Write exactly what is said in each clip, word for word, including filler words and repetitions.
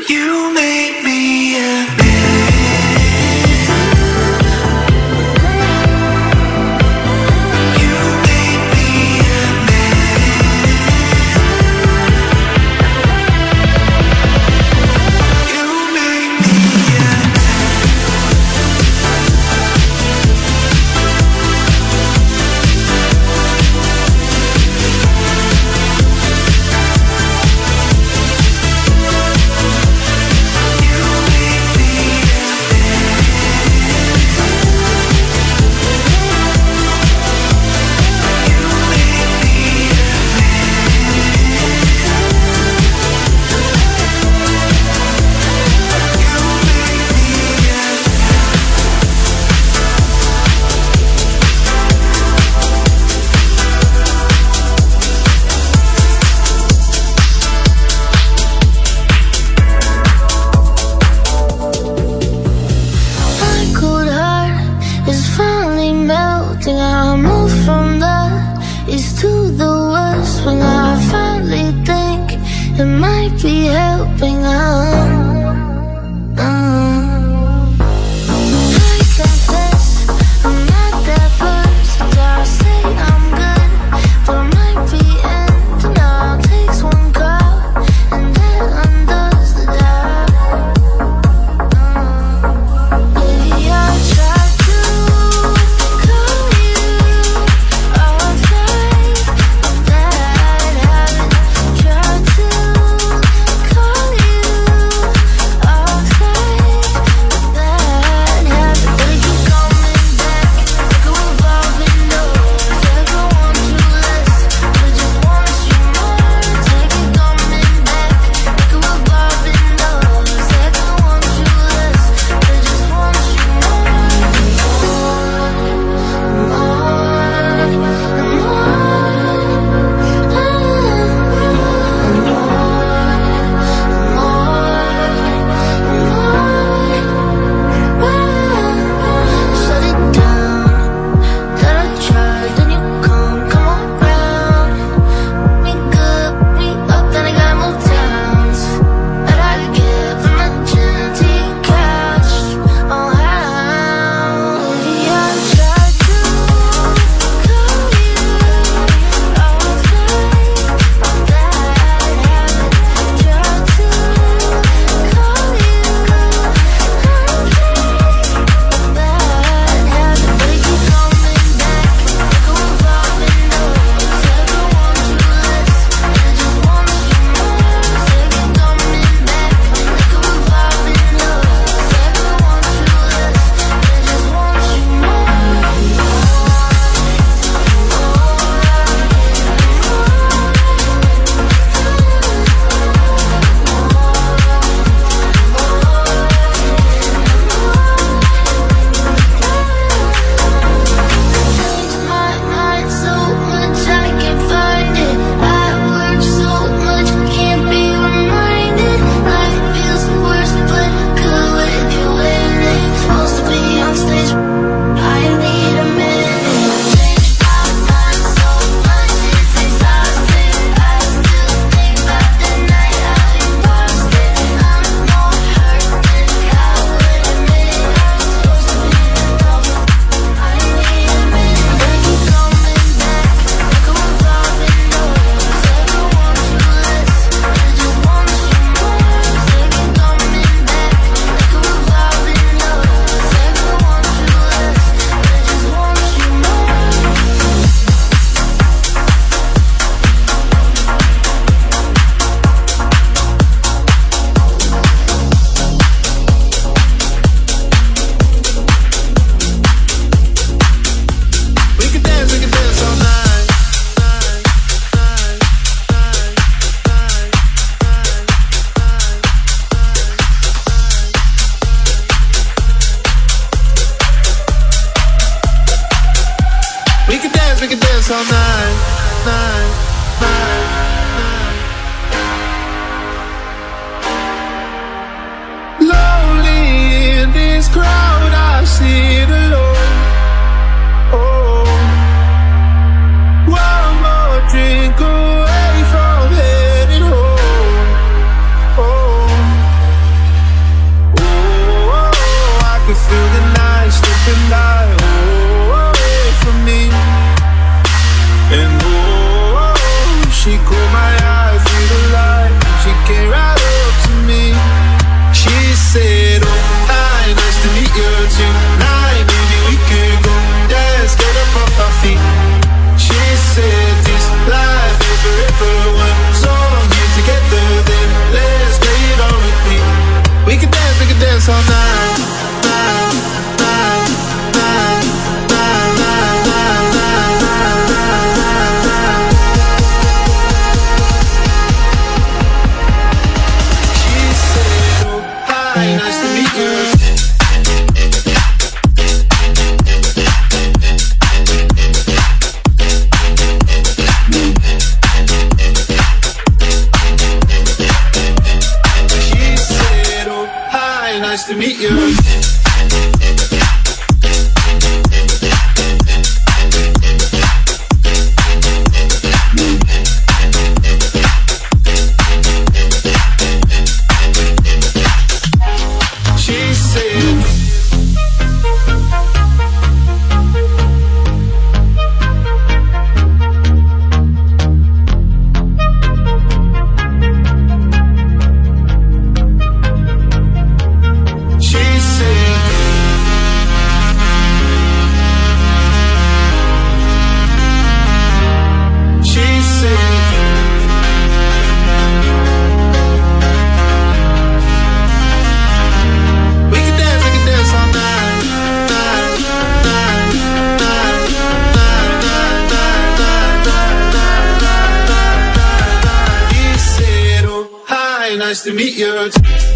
dance all night, night, night, night. Lonely in this crowd, I sit alone. Oh, one more drink away from heading home. Oh, nice to meet you. Nice to meet you. She said nice to meet you.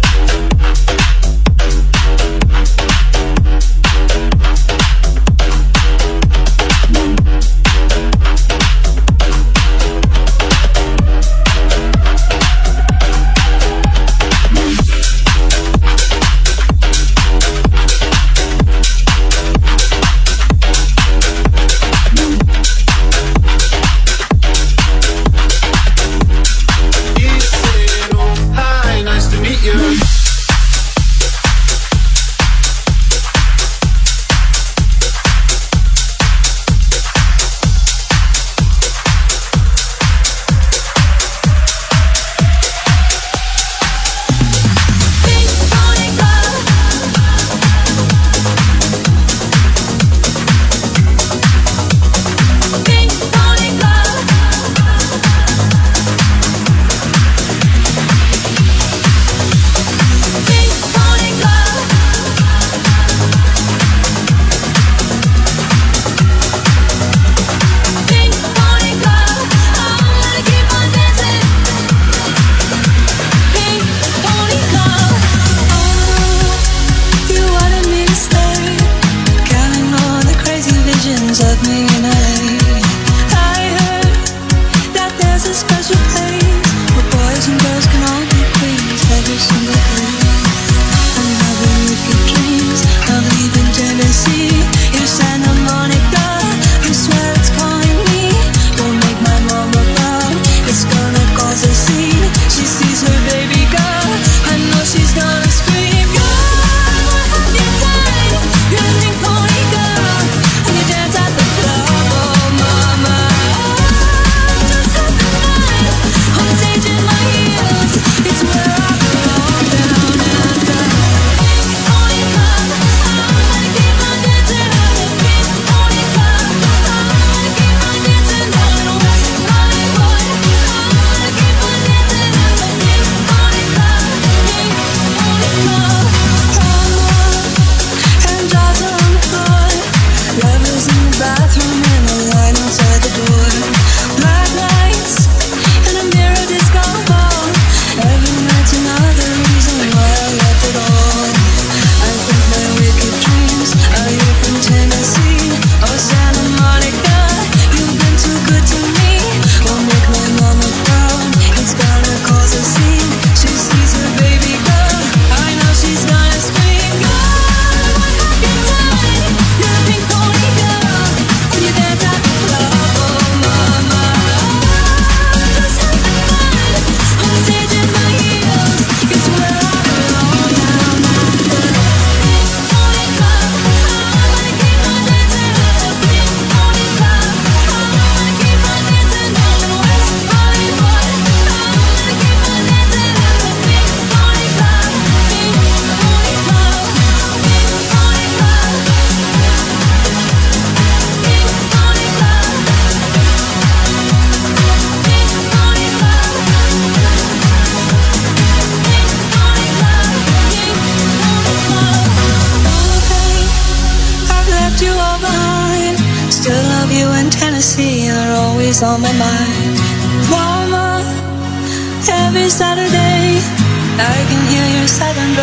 always on my mind. Mama, every Saturday I can hear your southern broad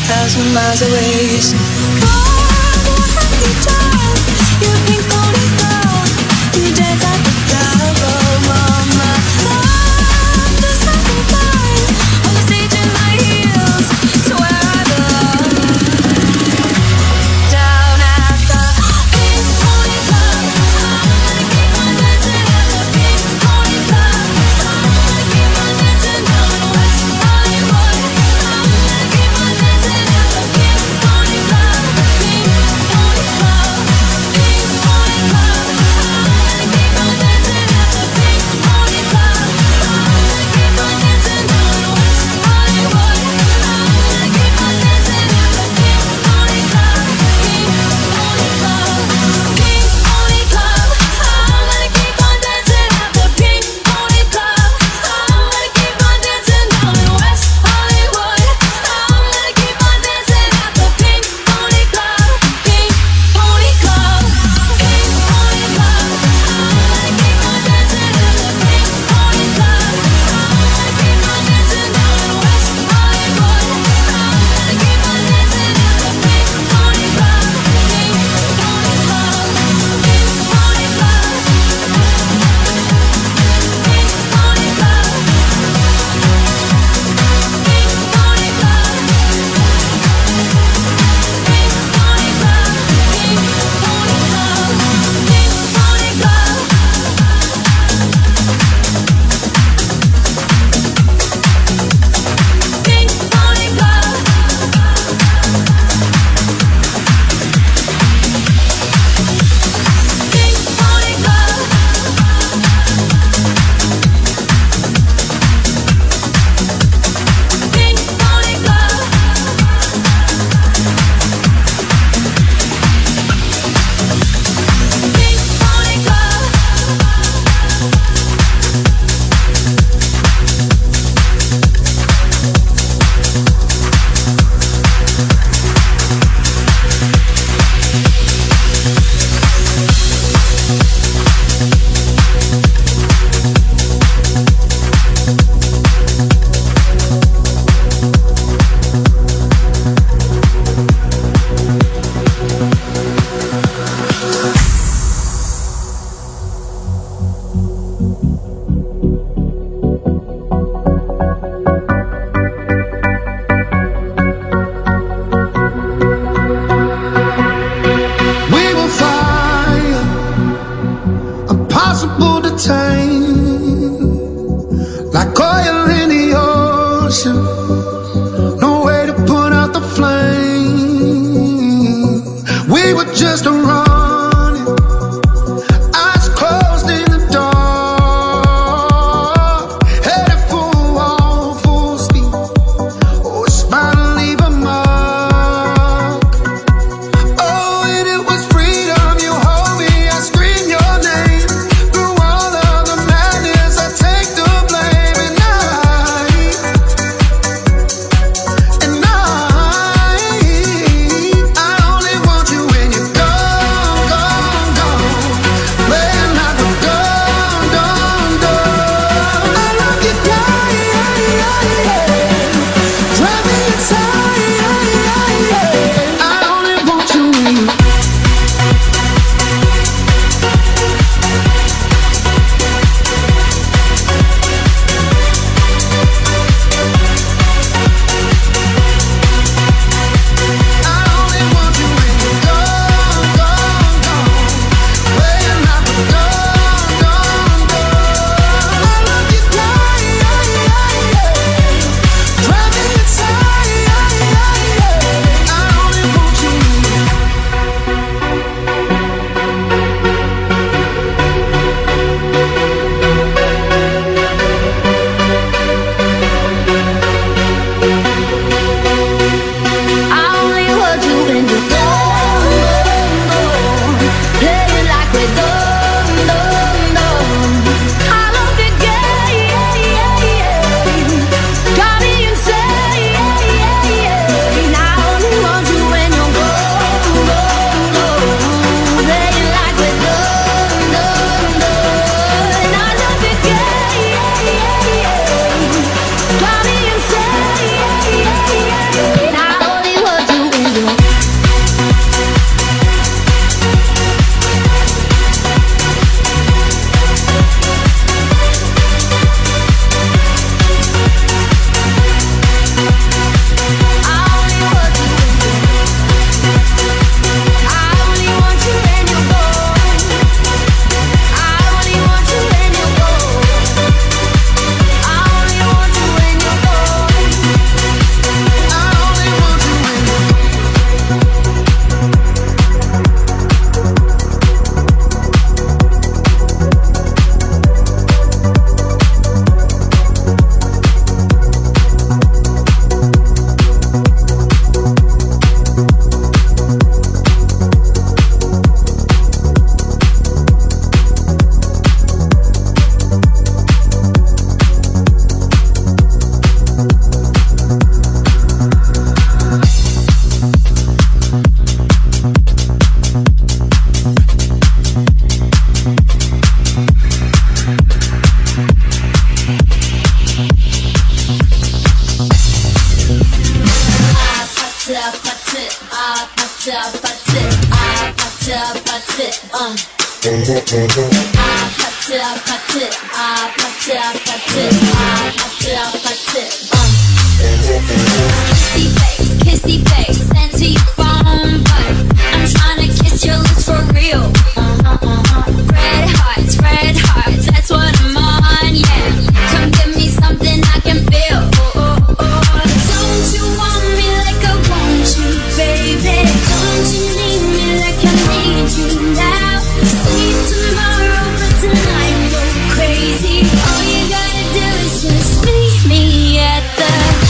thousand miles away. So far, what have you done? You pink pony girl, you dance at the club, oh mama. Love just having fun on the stage in my heels, so where I belong. Down at the Pink Pony Club, I'm gonna keep on dancing at the Pink Pony Club. I'm gonna keep on dancing down in West Hollywood. I'm gonna keep on dancing at the Pink Pony Club, Pink Pony Club, Pink Pony Kissy face, kissy face, sent to your phone, but I'm trying to kiss your lips for real. Uh-huh, uh-huh. Red hearts, red hearts, that's what I'm on, yeah. Come give me something I can feel. Oh, oh, oh. Don't you want me like I want you, baby? Don't you need me like I need you now? Sleep tomorrow, but tonight go crazy. All you gotta do is just meet me at the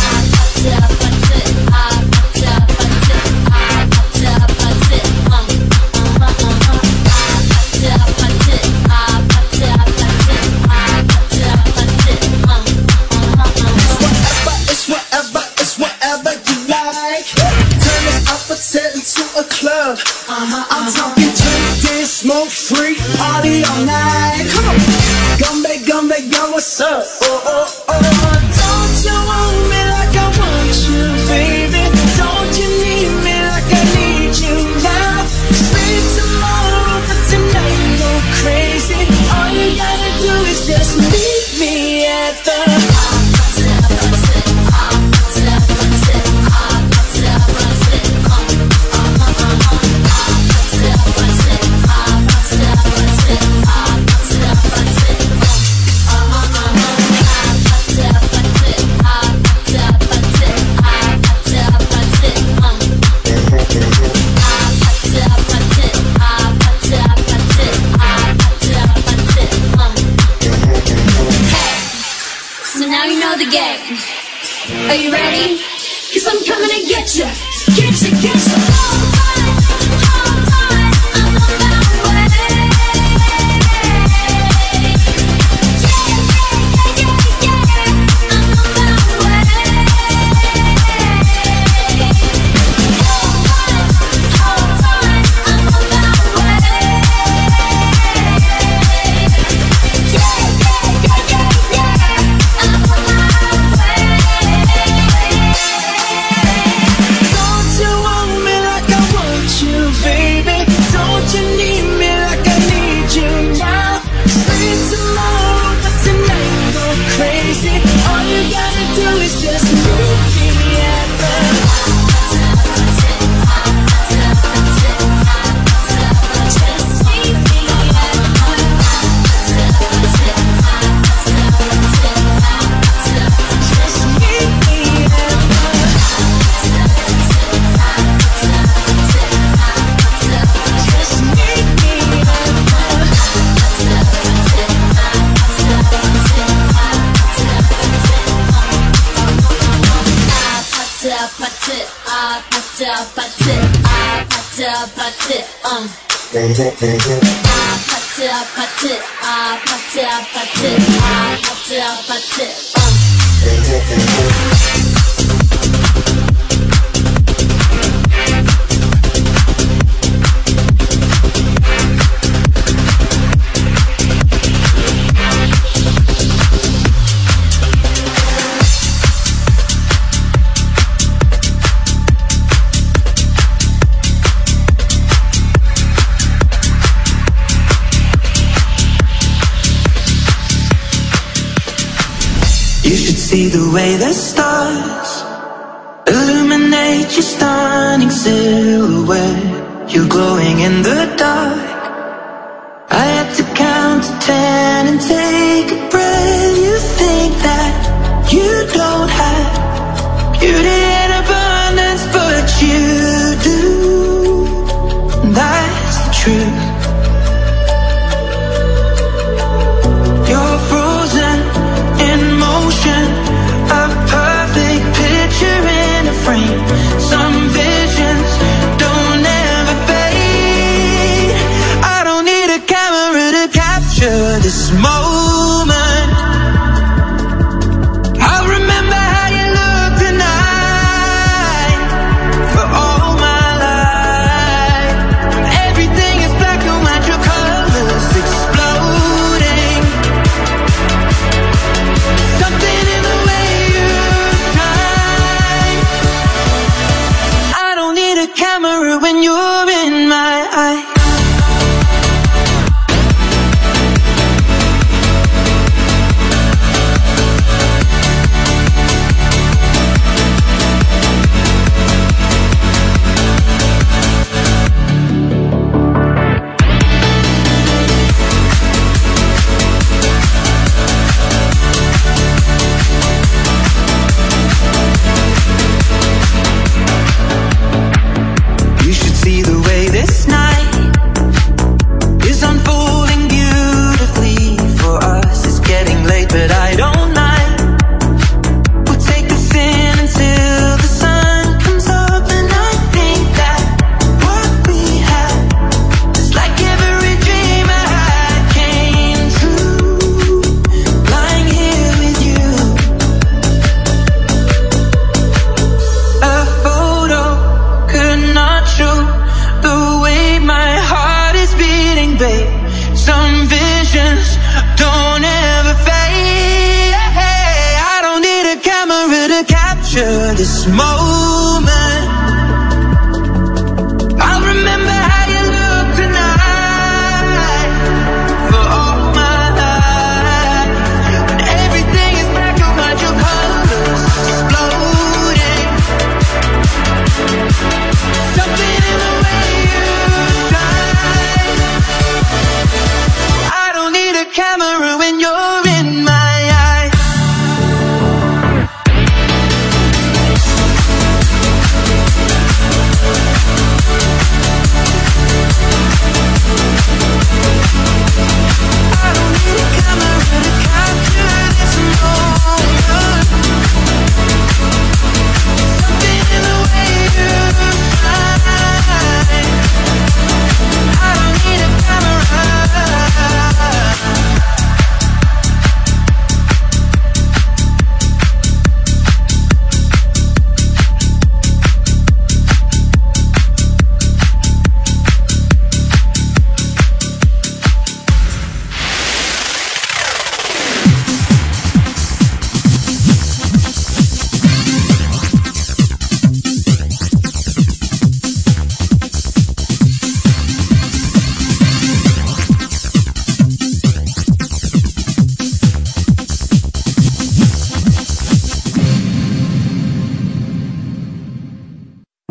Uh-huh, I'm talking drink, dance, smoke, free, party all night. Come on, Gumbe, Gumbe, yo, what's up? Oh, oh, oh. Don't you want me like I want you, baby? Don't you need me like I need you now? Sleep tomorrow, but tonight go crazy. All you gotta do is just meet me at the Are you ready? 'Cause I'm coming to get you, get you, get you. Hold tight, hold tight, I'm on my way. Yeah, yeah, yeah, yeah, yeah, I'm on my way. Hold tight, hold tight, I'm on my way. Yeah, yeah, yeah, yeah, yeah, I'm on my way. Don't you want me like I want you, baby? Don't you need me like I need you now? Sleep tomorrow, but tonight go crazy. All you gotta do is just meet me at the just meet me at just meet me at You should see the way the stars illuminate your stunning silhouette. You're glowing in the dark. I had to count to ten and take a breath. You think that you don't have beauty in abundance, but you do. That's the truth. You're frozen in motion, a perfect picture in a frame. Some visions don't ever fade. I don't need a camera to capture this moment. I remember how you looked the night this moment.